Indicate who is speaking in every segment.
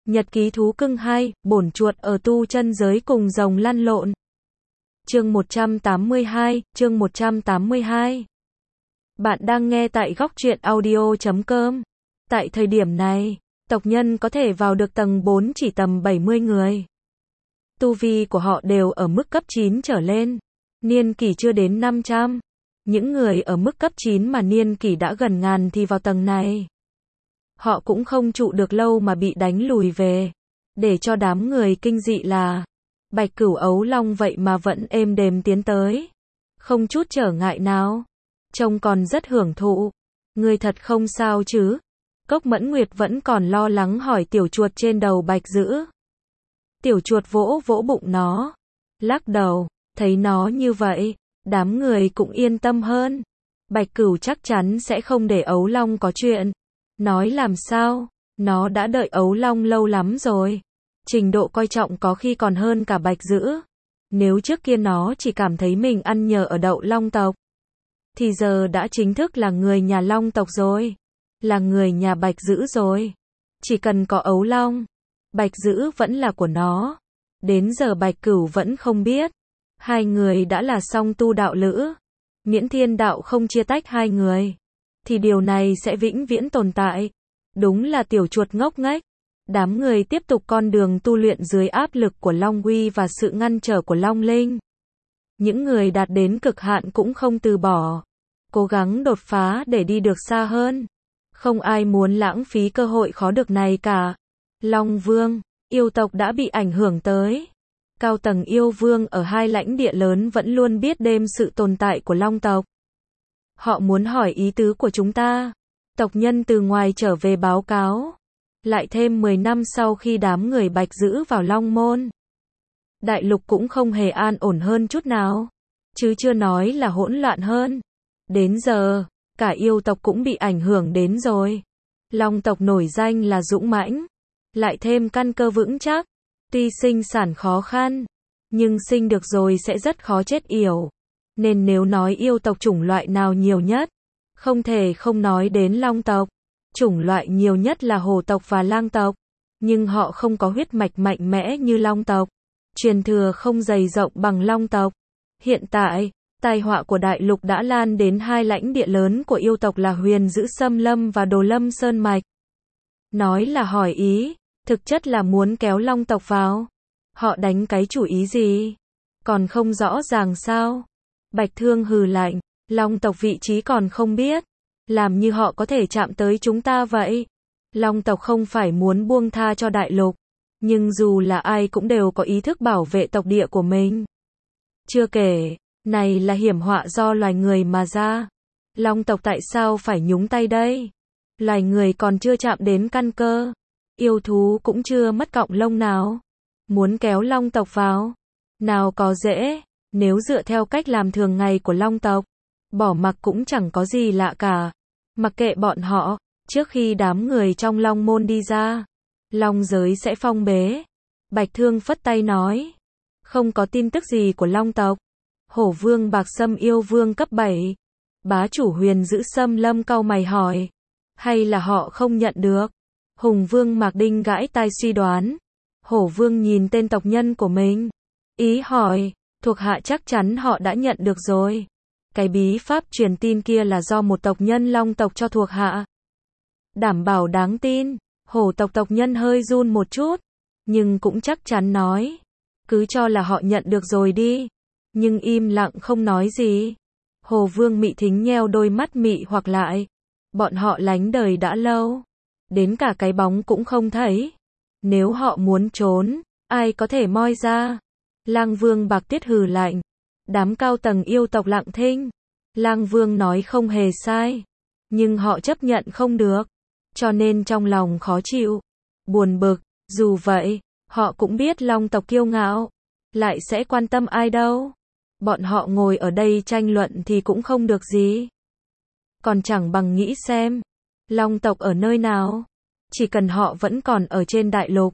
Speaker 1: Nhật ký thú cưng 2, bổn chuột ở tu chân giới cùng rồng lăn lộn. Chương 182. Bạn đang nghe tại góc truyện audio.com. Tại thời điểm này, tộc nhân có thể vào được tầng 4 chỉ tầm 70 người. Tu vi của họ đều ở mức cấp 9 trở lên. Niên kỷ chưa đến 500. Những người ở mức cấp 9 mà niên kỷ đã gần ngàn thì vào tầng này. Họ cũng không trụ được lâu mà bị đánh lùi về. Để cho đám người kinh dị là Bạch Cửu ấu long vậy mà vẫn êm đềm tiến tới. Không chút trở ngại nào. Trông còn rất hưởng thụ. Ngươi thật không sao chứ? Cốc Mẫn Nguyệt vẫn còn lo lắng hỏi tiểu chuột trên đầu Bạch Dữ. Tiểu chuột vỗ vỗ bụng nó. Lắc đầu, thấy nó như vậy, đám người cũng yên tâm hơn. Bạch Cửu chắc chắn sẽ không để ấu long có chuyện. Nói làm sao, nó đã đợi ấu long lâu lắm rồi. Trình độ coi trọng có khi còn hơn cả Bạch Dữ. Nếu trước kia nó chỉ cảm thấy mình ăn nhờ ở đậu long tộc, thì giờ đã chính thức là người nhà long tộc rồi. Là người nhà Bạch Dữ rồi. Chỉ cần có ấu long, Bạch Dữ vẫn là của nó. Đến giờ Bạch Cửu vẫn không biết. Hai người đã là song tu đạo lữ. Miễn thiên đạo không chia tách hai người, thì điều này sẽ vĩnh viễn tồn tại. Đúng là tiểu chuột ngốc nghếch. Đám người tiếp tục con đường tu luyện dưới áp lực của Long Uy và sự ngăn trở của Long Linh. Những người đạt đến cực hạn cũng không từ bỏ. Cố gắng đột phá để đi được xa hơn. Không ai muốn lãng phí cơ hội khó được này cả. Long Vương, yêu tộc đã bị ảnh hưởng tới. Cao tầng yêu vương ở hai lãnh địa lớn vẫn luôn biết đêm sự tồn tại của long tộc. Họ muốn hỏi ý tứ của chúng ta. Tộc nhân từ ngoài trở về báo cáo. Lại thêm 10 năm sau khi đám người Bạch Dữ vào Long Môn, đại lục cũng không hề an ổn hơn chút nào. Chứ chưa nói là hỗn loạn hơn. Đến giờ, cả yêu tộc cũng bị ảnh hưởng đến rồi. Long tộc nổi danh là dũng mãnh. Lại thêm căn cơ vững chắc. Tuy sinh sản khó khăn, nhưng sinh được rồi sẽ rất khó chết yểu. Nên nếu nói yêu tộc chủng loại nào nhiều nhất, không thể không nói đến long tộc. Chủng loại nhiều nhất là hổ tộc và lang tộc. Nhưng họ không có huyết mạch mạnh mẽ như long tộc. Truyền thừa không dày rộng bằng long tộc. Hiện tại, tai họa của đại lục đã lan đến hai lãnh địa lớn của yêu tộc là Huyền Dữ Xâm Lâm và Đồ Lâm Sơn Mạch. Nói là hỏi ý, thực chất là muốn kéo long tộc vào. Họ đánh cái chủ ý gì? Còn không rõ ràng sao? Bạch Thương hừ lạnh, long tộc vị trí còn không biết. Làm như họ có thể chạm tới chúng ta vậy. Long tộc không phải muốn buông tha cho đại lục. Nhưng dù là ai cũng đều có ý thức bảo vệ tộc địa của mình. Chưa kể, này là hiểm họa do loài người mà ra. Long tộc tại sao phải nhúng tay đây? Loài người còn chưa chạm đến căn cơ. Yêu thú cũng chưa mất cọng lông nào. Muốn kéo long tộc vào, nào có dễ. Nếu dựa theo cách làm thường ngày của long tộc, bỏ mặc cũng chẳng có gì lạ cả. Mặc kệ bọn họ, trước khi đám người trong long môn đi ra, long giới sẽ phong bế. Bạch Thương phất tay nói, không có tin tức gì của long tộc. Hổ vương Bạc Sâm yêu vương cấp 7. Bá chủ Huyền Dữ Xâm Lâm cau mày hỏi, hay là họ không nhận được? Hùng vương Mạc Đinh gãi tai suy đoán. Hổ vương nhìn tên tộc nhân của mình, ý hỏi, thuộc hạ chắc chắn họ đã nhận được rồi. Cái bí pháp truyền tin kia là do một tộc nhân long tộc cho thuộc hạ. Đảm bảo đáng tin. Hổ tộc tộc nhân hơi run một chút, nhưng cũng chắc chắn nói, cứ cho là họ nhận được rồi đi. Nhưng im lặng không nói gì. Hồ vương Mị Thính nheo đôi mắt mị hoặc lại. Bọn họ lánh đời đã lâu, đến cả cái bóng cũng không thấy. Nếu họ muốn trốn, ai có thể moi ra? Lang vương Bạc Tiết hừ lạnh. Đám cao tầng yêu tộc lặng thinh. Lang vương nói không hề sai, nhưng họ chấp nhận không được, cho nên trong lòng khó chịu, buồn bực. Dù vậy, họ cũng biết long tộc kiêu ngạo, lại sẽ quan tâm ai đâu. Bọn họ ngồi ở đây tranh luận thì cũng không được gì. Còn chẳng bằng nghĩ xem, long tộc ở nơi nào. Chỉ cần họ vẫn còn ở trên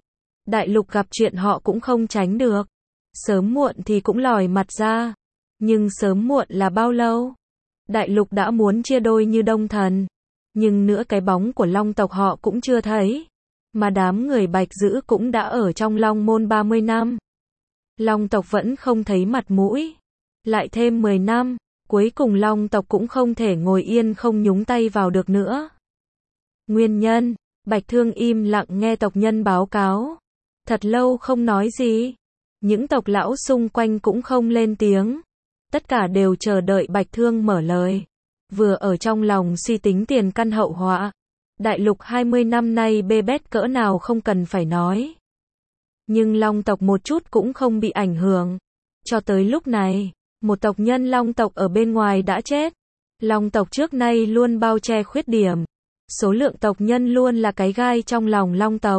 Speaker 1: đại lục gặp chuyện họ cũng không tránh được. Sớm muộn thì cũng lòi mặt ra. Nhưng sớm muộn là bao lâu? Đại lục đã muốn chia đôi như Đông Thần. Nhưng nữa cái bóng của long tộc họ cũng chưa thấy. mà đám người Bạch Dữ cũng đã ở trong Long Môn 30 năm. Long tộc vẫn không thấy mặt mũi. Lại thêm 10 năm, cuối cùng Long tộc cũng không thể ngồi yên không nhúng tay vào được nữa. Nguyên nhân, Bạch Thương im lặng nghe tộc nhân báo cáo. Thật lâu không nói gì. Những tộc lão xung quanh cũng không lên tiếng. Tất cả đều chờ đợi Bạch Thương mở lời. Vừa ở trong lòng suy tính tiền căn hậu họa. Đại lục 20 năm nay bê bết cỡ nào không cần phải nói. Nhưng Long tộc một chút cũng không bị ảnh hưởng. Cho tới lúc này, một tộc nhân Long tộc ở bên ngoài đã chết. Long tộc trước nay luôn bao che khuyết điểm. Số lượng tộc nhân luôn là cái gai trong lòng Long tộc.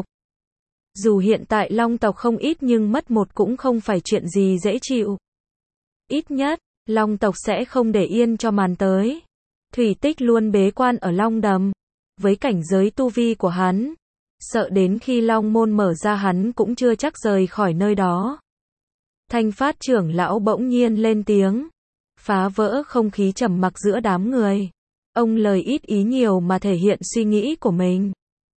Speaker 1: Dù hiện tại Long tộc không ít nhưng mất một cũng không phải chuyện gì dễ chịu. Ít nhất, Long tộc sẽ không để yên cho màn tới. Thủy Tích luôn bế quan ở Long Đầm. Với cảnh giới tu vi của hắn, sợ đến khi Long Môn mở ra hắn cũng chưa chắc rời khỏi nơi đó. Thanh Phát trưởng lão bỗng nhiên lên tiếng, phá vỡ không khí trầm mặc giữa đám người. Ông lời ít ý nhiều mà thể hiện suy nghĩ của mình.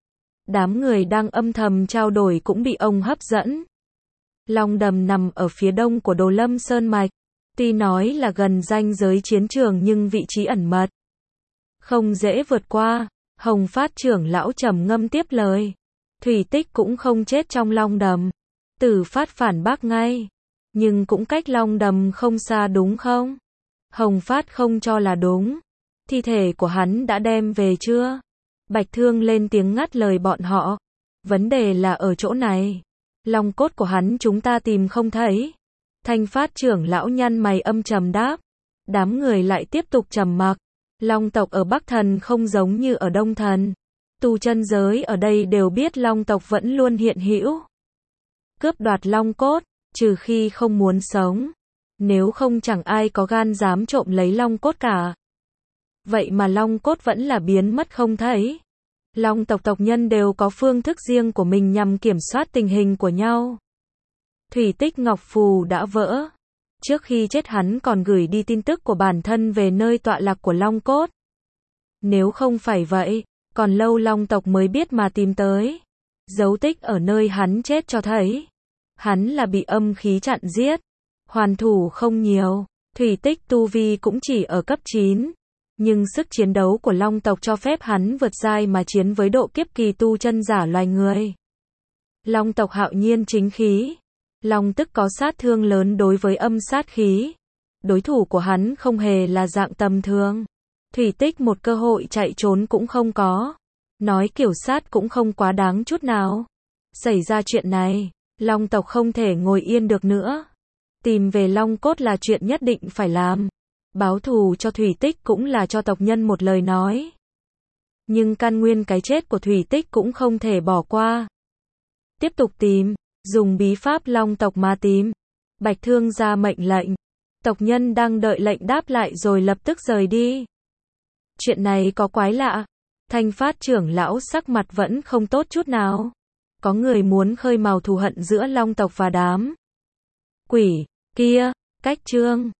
Speaker 1: Đám người đang âm thầm trao đổi cũng bị ông hấp dẫn. Long Đầm nằm ở phía đông của Đồ Lâm Sơn Mạch. Tuy nói là gần ranh giới chiến trường nhưng vị trí ẩn mật, không dễ vượt qua. Hồng Phát trưởng lão trầm ngâm tiếp lời. Thủy Tích cũng không chết trong Long Đầm. Tử Phát phản bác ngay. Nhưng cũng cách Long Đầm không xa đúng không? Hồng Phát không cho là đúng. Thi thể của hắn đã đem về chưa? Bạch Thương lên tiếng ngắt lời bọn họ. Vấn đề là ở chỗ này. Long cốt của hắn chúng ta tìm không thấy. Thanh Phát trưởng lão nhăn mày âm trầm đáp. Đám người lại tiếp tục trầm mặc. Long tộc ở Bắc Thần không giống như ở Đông Thần. Tu chân giới ở đây đều biết Long tộc vẫn luôn hiện hữu. Cướp đoạt Long cốt, trừ khi không muốn sống. Nếu không chẳng ai có gan dám trộm lấy Long cốt cả. Vậy mà Long cốt vẫn là biến mất không thấy. Long tộc tộc nhân đều có phương thức riêng của mình nhằm kiểm soát tình hình của nhau. Thủy Tích Ngọc Phù đã vỡ. Trước khi chết hắn còn gửi đi tin tức của bản thân về nơi tọa lạc của Long cốt. Nếu không phải vậy, còn lâu Long tộc mới biết mà tìm tới. Dấu tích ở nơi hắn chết cho thấy. Hắn là bị âm khí chặn giết. Hoàn thủ không nhiều. Thủy Tích tu vi cũng chỉ ở cấp 9. Nhưng sức chiến đấu của Long tộc cho phép hắn vượt giai mà chiến với độ kiếp kỳ tu chân giả loài người. Long tộc hạo nhiên chính khí. Long tức có sát thương lớn đối với âm sát khí. Đối thủ của hắn không hề là dạng tầm thường. Thủy Tích một cơ hội chạy trốn cũng không có. Nói kiểu sát cũng không quá đáng chút nào. Xảy ra chuyện này, Long tộc không thể ngồi yên được nữa. Tìm về Long cốt là chuyện nhất định phải làm. Báo thù cho Thủy Tích cũng là cho tộc nhân một lời nói. Nhưng căn nguyên cái chết của Thủy Tích cũng không thể bỏ qua. Tiếp tục tìm. Dùng bí pháp Long tộc mà tìm. Bạch Thương ra mệnh lệnh. Tộc nhân đang đợi lệnh đáp lại rồi lập tức rời đi. Chuyện này có quái lạ. Thanh Phát trưởng lão sắc mặt vẫn không tốt chút nào. Có người muốn khơi mào thù hận giữa Long tộc và đám quỷ kia. Cách chương